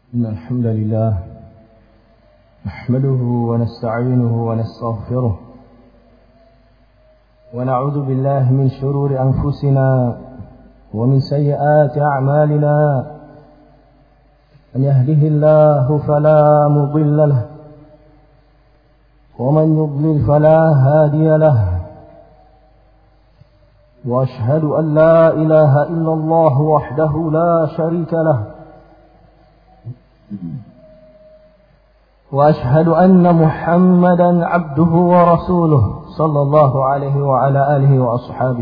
إن الحمد لله نحمده ونستعينه ونستغفره ونعوذ بالله من شرور أنفسنا ومن سيئات أعمالنا من يهده الله فلا مضل له ومن يضلل فلا هادي له وأشهد أن لا إله إلا الله وحده لا شريك له وأشهد أن محمدا عبده ورسوله صلى الله عليه وعلى آله وأصحابه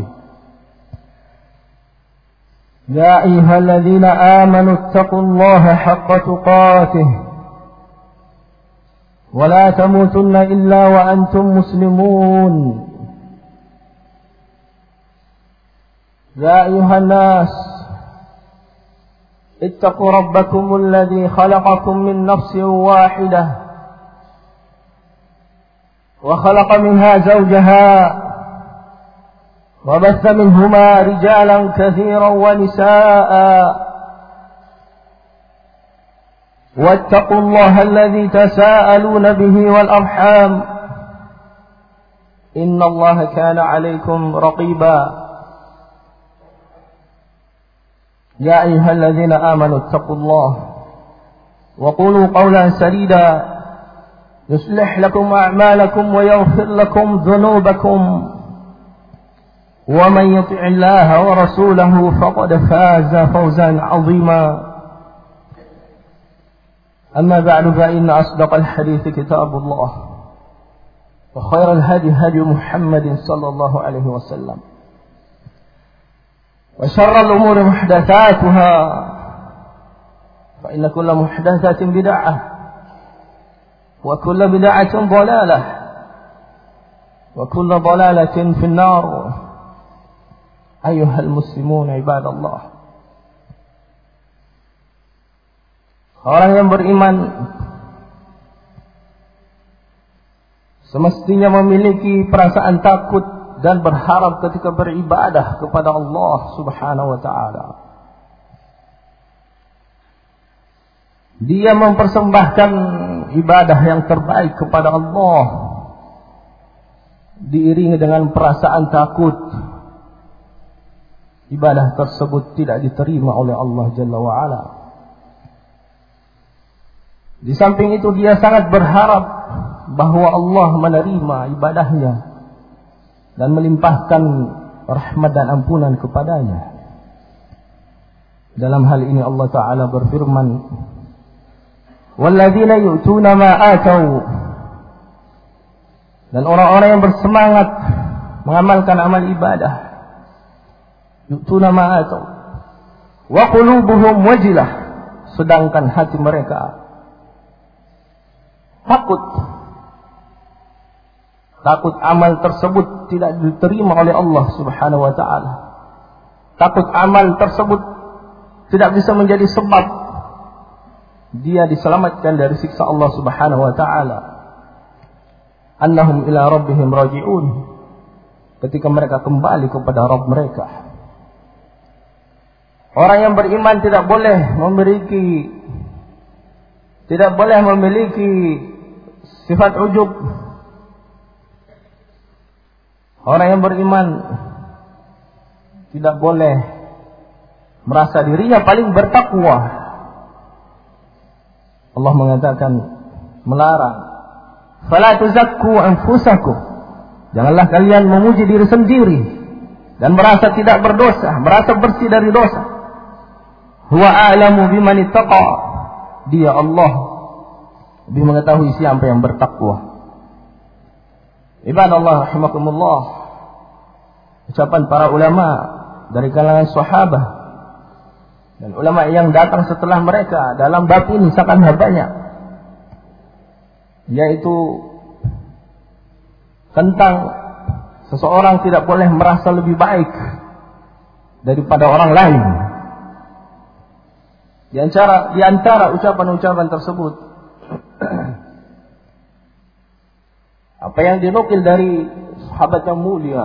يا أيها الذين آمنوا اتقوا الله حق تقاته ولا تموتن إلا وأنتم مسلمون يا أيها الناس اتقوا ربكم الذي خلقكم من نفس واحدة وخلق منها زوجها وبث منهما رجالا كثيرا ونساء واتقوا الله الذي تساءلون به والأرحام إن الله كان عليكم رقيبا يا أيها الذين آمنوا اتقوا الله وقولوا قولا سديدا يصلح لكم أعمالكم ويغفر لكم ذنوبكم ومن يطع الله ورسوله فقد فاز فوزا عظيما أما بعد فإن أصدق الحديث كتاب الله وخير الهدي هدي محمد صلى الله عليه وسلم وشر الأمور محدثاتها فإن كل محدثة بدعة وكل بدعة ضلالة وكل ضلالة في النار أيها المسلمون عباد الله. Orang yang beriman semestinya memiliki perasaan takut dan berharap ketika beribadah kepada Allah Subhanahu wa ta'ala. Dia mempersembahkan ibadah yang terbaik kepada Allah diiringi dengan perasaan takut ibadah tersebut tidak diterima oleh Allah Jalla wa Ala. Di samping itu dia sangat berharap bahwa Allah menerima ibadahnya dan melimpahkan rahmat dan ampunan kepadanya. Dalam hal ini Allah Ta'ala berfirman, وَالَّذِينَ يُؤْتُونَ مَا آتَوْا, dan orang-orang yang bersemangat mengamalkan amal ibadah, يُؤْتُونَ مَا آتَوْا وَقُلُوبُهُمْ وَجِلَةٌ, sedangkan hati mereka takut amal tersebut tidak diterima oleh Allah Subhanahu wa ta'ala. Takut amal tersebut tidak bisa menjadi sebab dia diselamatkan dari siksa Allah Subhanahu wa ta'ala. Annahum ila rabbihim raji'un, ketika mereka kembali kepada Rabb mereka. Orang yang beriman tidak boleh memiliki sifat ujub. Orang yang beriman tidak boleh merasa dirinya paling bertakwa. Allah mengatakan, melarang, "Fala tuzakku anfusakum." Janganlah kalian memuji diri sendiri dan merasa tidak berdosa, merasa bersih dari dosa. Huwa a'lamu biman ittaqa. Dia Allah lebih mengetahui siapa yang bertakwa. Ibadallah rahimakumullah, ucapan para ulama dari kalangan sahabat dan ulama yang datang setelah mereka dalam bab ini sangat banyak, yaitu tentang seseorang tidak boleh merasa lebih baik daripada orang lain. Di antara ucapan-ucapan tersebut apa yang dinukil dari sahabat yang mulia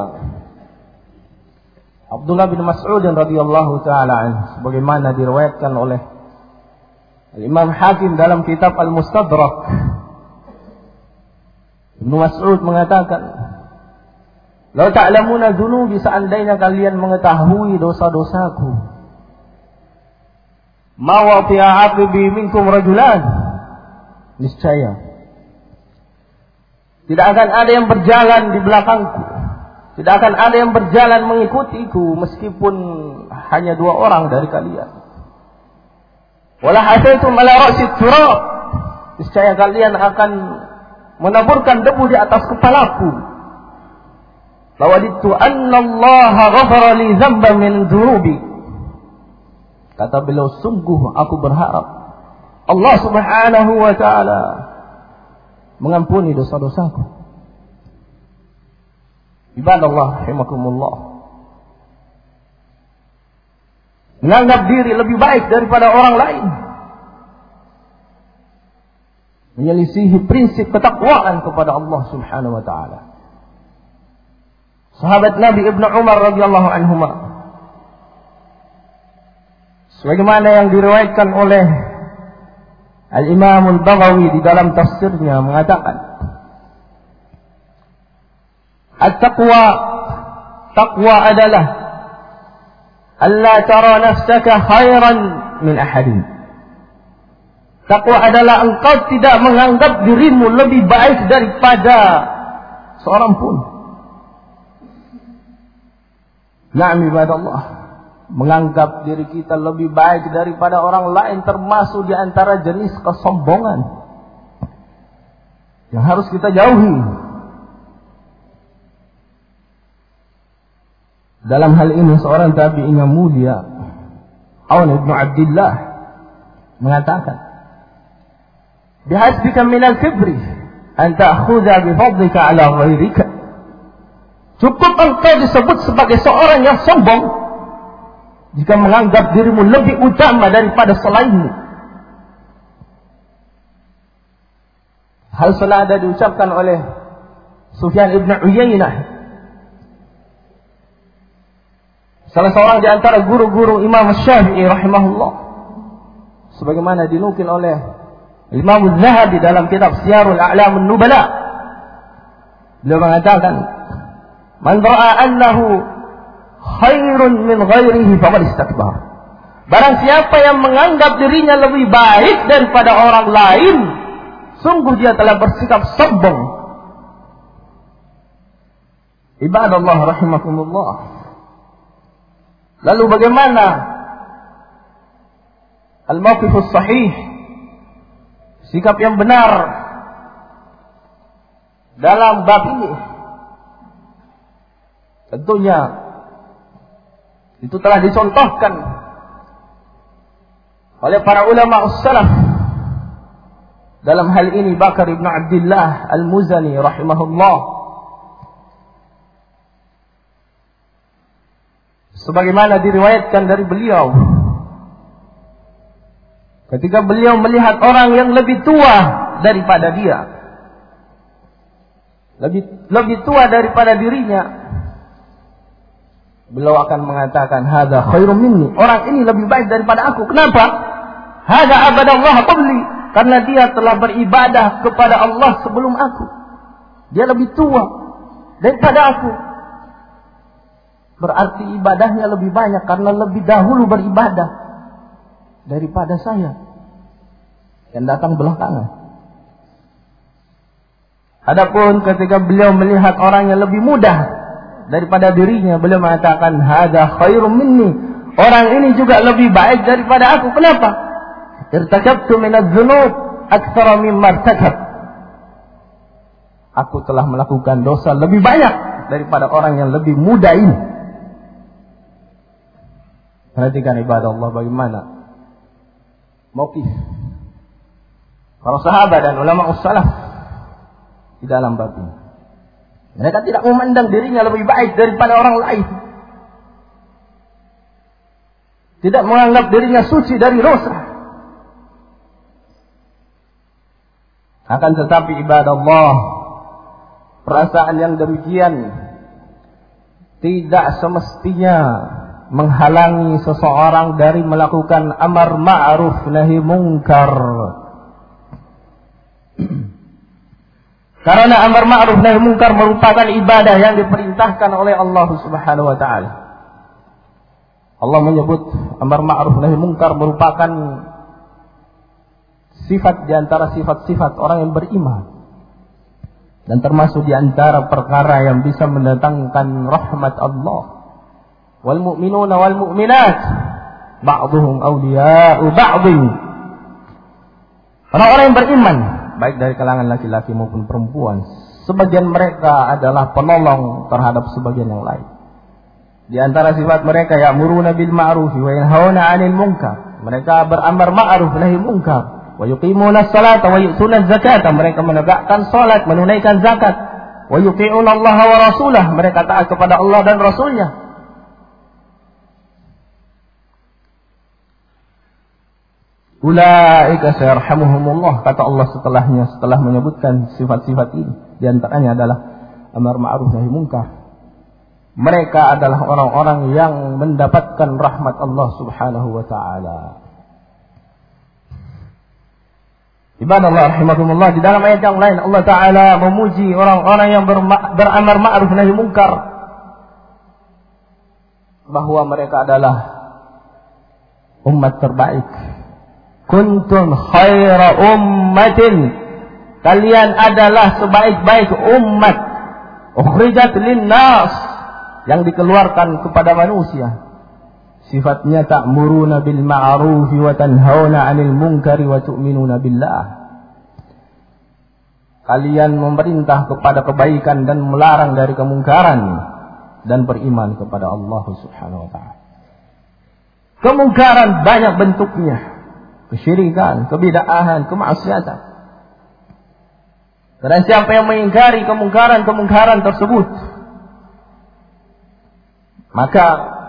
Abdullah bin Mas'ud radhiyallahu taala anhu, sebagaimana diriwayatkan oleh Imam Hakim dalam kitab Al-Mustadrak, Ibnu Mas'ud mengatakan, "Lau ta'lamuna dzunubi, seandainya kalian mengetahui dosa-dosaku, ma wati'a aqibi minkum rajulan, niscaya tidak akan ada yang berjalan di belakangku, tidak akan ada yang berjalan mengikutiku meskipun hanya 2 orang dari kalian. Wala hasaitum ala ra'si turab, niscaya kalian akan menaburkan debu di atas kepalaku. Lawadittu anna Allah ghafara li dzamban min dzunubi." Kata beliau, sungguh aku berharap Allah Subhanahu wa taala mengampuni dosa-dosaku. Ibadallah rahimakumullah. Menganggap diri lebih baik daripada orang lain, menyelisihi prinsip ketakwaan kepada Allah Subhanahu wa taala. Sahabat Nabi Ibnu Umar radhiyallahu anhuma, sebagaimana yang diriwayatkan oleh Al-Imam Al-Baghawi di dalam tafsirnya, mengatakan, "At-taqwa, taqwa adalah alla tara nafsaka khairan min ahadin." Taqwa adalah engkau tidak menganggap dirimu lebih baik daripada seorang pun. Na'am ibadallah, menganggap diri kita lebih baik daripada orang lain termasuk di antara jenis kesombongan yang harus kita jauhi. Dalam hal ini seorang tabi'in yang mulia, Aun bin Abdullah, mengatakan, "Bihasbika min al-kibri an ta'khudha bi fadlika 'ala ghairika." Cukup engkau disebut sebagai seorang yang sombong jika menganggap dirimu lebih utama daripada selainmu. Hal senada diucapkan oleh Sufyan ibn Uyainah, salah seorang di antara guru-guru Imam Syafi'i rahimahullah, sebagaimana dinukil oleh Imam Az-Zahabi dalam kitab Siyarul A'lam An-Nubala. Beliau mengatakan, "Man ra'a annahu khairun min ghairihi faqad istakbar." Barang siapa yang menganggap dirinya lebih baik daripada orang lain, sungguh dia telah bersikap sombong. Ibadallah rahimakumullah. Lalu bagaimana al-mawqifus sahih, sikap yang benar dalam bab ini? Tentunya itu telah dicontohkan oleh para ulama salaf. Dalam hal ini Bakar ibn Abdullah Al-Muzani rahimahullah, sebagaimana diriwayatkan dari beliau, ketika beliau melihat orang yang lebih tua daripada dia, lebih tua daripada dirinya, beliau akan mengatakan, "Hadza khairum minni." Orang ini lebih baik daripada aku. Kenapa? "Hadza abadallah qabli." Karena dia telah beribadah kepada Allah sebelum aku. Dia lebih tua daripada aku. Berarti ibadahnya lebih banyak karena lebih dahulu beribadah daripada saya yang datang belakangan. Adapun ketika beliau melihat orang yang lebih mudah daripada dirinya, beliau mengatakan, "Hadza khairum minni." Orang ini juga lebih baik daripada aku. Kenapa? "Irtakabtu minadz-dzunub aktsara mimma irtakab." Aku telah melakukan dosa lebih banyak daripada orang yang lebih muda ini. Perhatikan ibadah Allah bagaimana mauqif para sahabat dan ulama salaf di dalam bab ini. Mereka tidak memandang dirinya lebih baik daripada orang lain. Tidak menganggap dirinya suci dari dosa. Akan tetapi ibadah Allah, perasaan yang demikian tidak semestinya menghalangi seseorang dari melakukan amar ma'ruf nahi munkar. Karena amar ma'ruf nahi munkar merupakan ibadah yang diperintahkan oleh Allah Subhanahu wa taala. Allah menyebut amar ma'ruf nahi munkar merupakan sifat di antara sifat-sifat orang yang beriman. Dan termasuk di antara perkara yang bisa mendatangkan rahmat Allah. Wal mu'minuna wal mu'minat ba'dhum awliya'u ba'dhin. Orang-orang yang beriman, baik dari kalangan laki-laki maupun perempuan, sebagian mereka adalah penolong terhadap sebagian yang lain. Di antara sifat mereka ya'muruna bil ma'ruf wa yanhauna 'anil munkar. Mereka beramar ma'ruf nahi munkar. Wa yuqimuna as-salata wa yu'tuna az-zakata. Mereka menegakkan salat, menunaikan zakat. Wa yuti'una Allah wa rasulah. Mereka taat kepada Allah dan Rasulnya. Ulaika sayarhamuhumullah, kata Allah setelah menyebutkan sifat-sifat ini. Di antaranya adalah amar ma'ruf nahi munkar. Mereka adalah orang-orang yang mendapatkan rahmat Allah Subhanahu wa taala. Ibadallah rahimakumullah, di dalam ayat yang lain Allah taala memuji orang-orang yang beramar ma'ruf nahi munkar, bahwa mereka adalah umat terbaik. Kuntum khaira ummatin, kalian adalah sebaik-baik umat, ukhrijat linnas, yang dikeluarkan kepada manusia. Sifatnya ta'muruna bil ma'ruf wa tanhauna 'anil munkari wa tu'minuna billah. Kalian memerintah kepada kebaikan dan melarang dari kemungkaran dan beriman kepada Allah Subhanahu wa taala. Kemungkaran banyak bentuknya. Kesyirikan, kebid'ahan, kemaksiatan. Dan siapa yang mengingkari kemungkaran tersebut, maka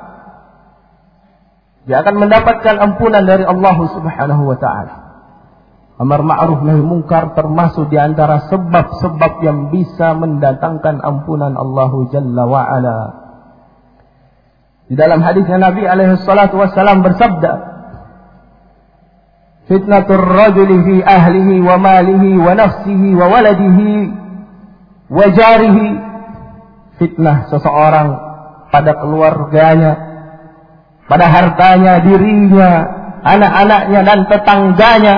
dia akan mendapatkan ampunan dari Allah Subhanahu wa taala. Amar ma'ruf nahi munkar termasuk di antara sebab-sebab yang bisa mendatangkan ampunan Allah Jalla wa ala. Di dalam hadisnya Nabi alaihi salatu wassalam bersabda, fitnatur rajuli fi ahlihi wa malihi wa nafsihi wa waladihi wa jarihi. Fitnah seseorang pada keluarganya, pada hartanya, dirinya, anak-anaknya dan tetangganya.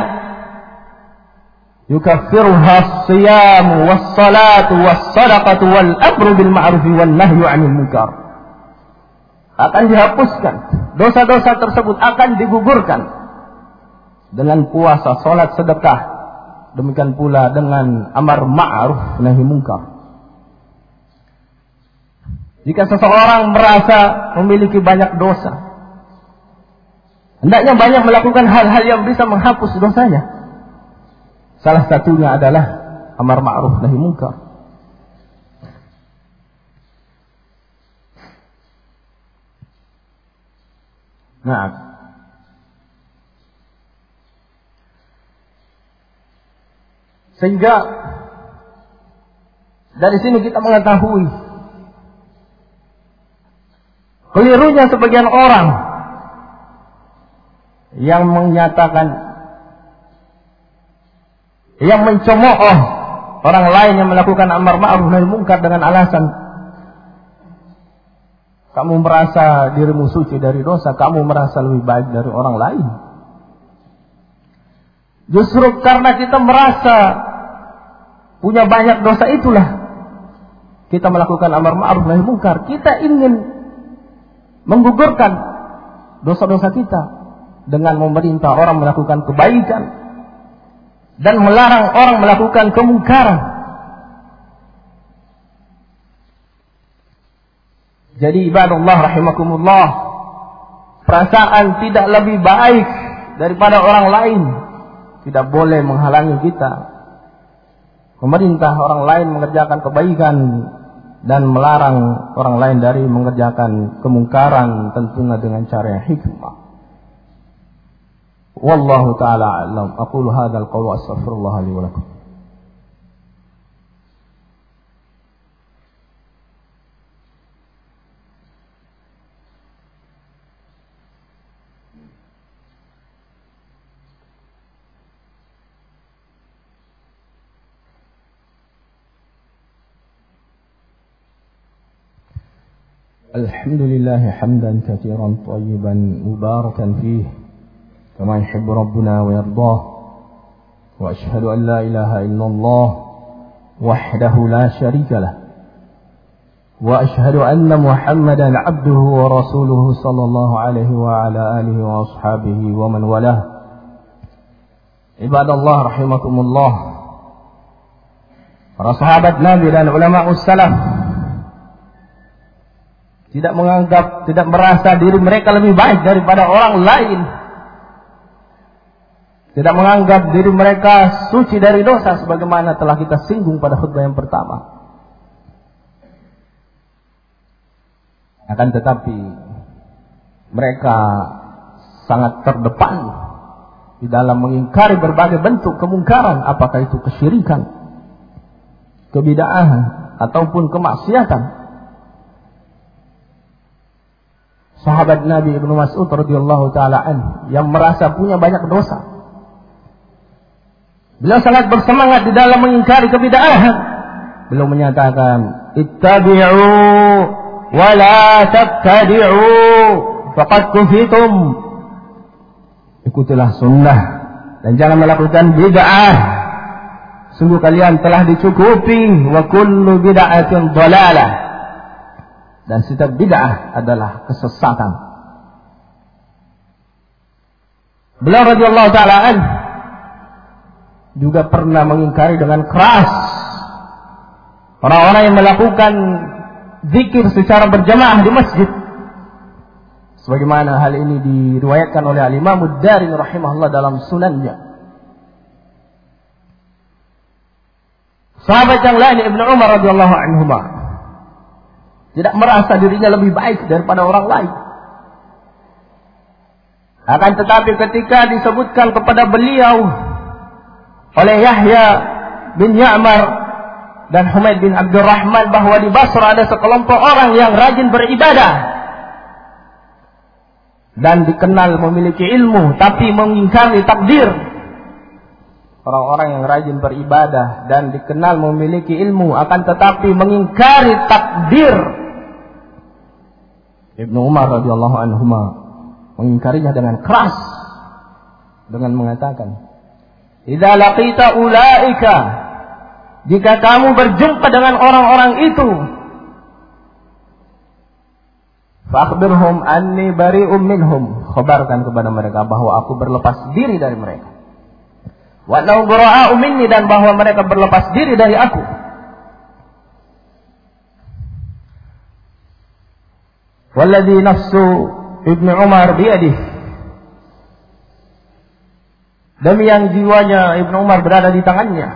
Yukaffiruha as-siyam was-salatu was-sadaqatu wal amru bil ma'ruf wan nahyu 'anil munkar. Akan dihapuskan, dosa-dosa tersebut akan digugurkan dengan puasa, salat, sedekah. Demikian pula dengan amar ma'ruf nahi munkar. Jika seseorang merasa memiliki banyak dosa, hendaknya banyak melakukan hal-hal yang bisa menghapus dosanya. Salah satunya adalah amar ma'ruf nahi munkar. Nah, sehingga dari sini kita mengetahui kelirunya sebagian orang yang menyatakan, yang mencemooh orang lain yang melakukan amar ma'ruf nahi munkar dengan alasan kamu merasa dirimu suci dari dosa, kamu merasa lebih baik dari orang lain. Justru karena kita merasa punya banyak dosa itulah kita melakukan amar ma'ruf nahi munkar. Kita ingin menggugurkan dosa-dosa kita dengan memerintah orang melakukan kebaikan dan melarang orang melakukan kemungkaran. Jadi ibadallah rahimakumullah, perasaan tidak lebih baik daripada orang lain tidak boleh menghalangi kita memerintah orang lain mengerjakan kebaikan dan melarang orang lain dari mengerjakan kemungkaran, tentunya dengan cara yang hikmah. Wallahu ta'ala a'lam. Aqulu hadzal qawl wa astaghfirullah li wa lakum. الحمد لله حمدا كثيرا طيبا مباركا فيه كما يحب ربنا ويرضاه وأشهد أن لا إله إلا الله وحده لا شريك له وأشهد أن محمدا عبده ورسوله صلى الله عليه وعلى آله وأصحابه ومن والاه عباد الله رحمكم الله. Para sahabat Nabi dan ulama salaf tidak menganggap, tidak merasa diri mereka lebih baik daripada orang lain. Tidak menganggap diri mereka suci dari dosa sebagaimana telah kita singgung pada khutbah yang pertama. Akan tetapi mereka sangat terdepan di dalam mengingkari berbagai bentuk kemungkaran, apakah itu kesyirikan, kebid'ahan ataupun kemaksiatan. Sahabat Nabi Ibnu Mas'ud radhiyallahu taala anhu yang merasa punya banyak dosa, beliau sangat bersemangat di dalam mengingkari kebid'ahan. Beliau menyatakan, "Ittabi'u wa la tabtadi'u faqad kufitum." Ikutilah sunnah dan jangan melakukan bid'ah. Sungguh kalian telah dicukupi. Wa kullu bid'atin dhalalah. Dan setiap bid'ah adalah kesesatan. Beliau radhiyallahu taala anhu juga pernah mengingkari dengan keras orang-orang yang melakukan zikir secara berjamaah di masjid. Sebagaimana hal ini diriwayatkan oleh Al-Imam Ad-Darimi rahimahullah dalam sunannya. Sahabat yang lain Ibnu Umar radhiyallahu anhuma tidak merasa dirinya lebih baik daripada orang lain. Akan tetapi ketika disebutkan kepada beliau oleh Yahya bin Ya'mar dan Humaid bin Abdurrahman bahwa di Basra ada sekelompok orang yang rajin beribadah dan dikenal memiliki ilmu tapi mengingkari takdir. Orang-orang yang rajin beribadah dan dikenal memiliki ilmu akan tetapi mengingkari takdir. Ibnu Umar radhiyallahu anhuma mengingkarinya dengan keras dengan mengatakan, "Idza laqita ulaika," jika kamu berjumpa dengan orang-orang itu, "Fakhbirhum anni bari'um minhum," khabarkan kepada mereka bahwa aku berlepas diri dari mereka. "Wa annahum bura'a'u minni," dan bahwa mereka berlepas diri dari aku. Walladzi nafsu Ibnu Umar biyadihi, demi yang jiwanya Ibnu Umar berada di tangannya.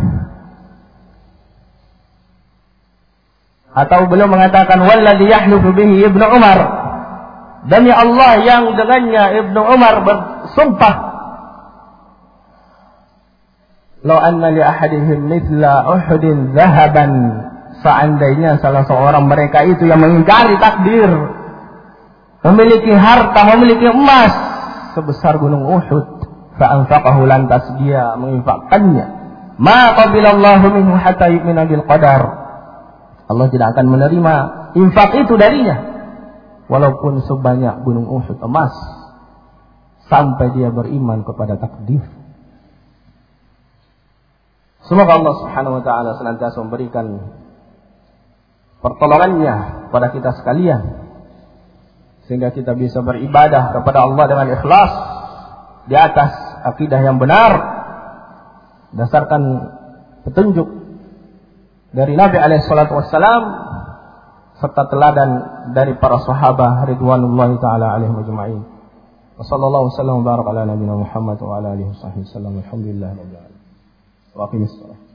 Atau beliau mengatakan, walladzi yahlufu bihi Ibnu Umar, demi Allah yang dengannya Ibnu Umar bersumpah, law anna li ahadihim mithla Uhudin zahaban, seandainya salah seorang mereka itu yang mengingkari takdir memiliki harta, memiliki emas sebesar gunung Uhud, fa'anfaqahu, lantas dia menginfakkannya, ma qabilallahu minhu hatta yu'mina bil qadar, Allah tidak akan menerima infak itu darinya walaupun sebanyak gunung Uhud emas, sampai dia beriman kepada takdir. Semoga Allah Subhanahu wa taala senantiasa memberikan pertolongannya kepada kita sekalian sehingga kita bisa beribadah kepada Allah dengan ikhlas di atas akidah yang benar berdasarkan petunjuk dari Nabi alaihi salatu wassalam serta teladan dari para sahabat ridwanullahi taala alaihim ajma'in. Wa sallallahu wasallam wa baraka ala nabiyina Muhammad wa ala alihi washabbihi wasallam. Alhamdulillah rabbil alamin. Wa aqimis shalah.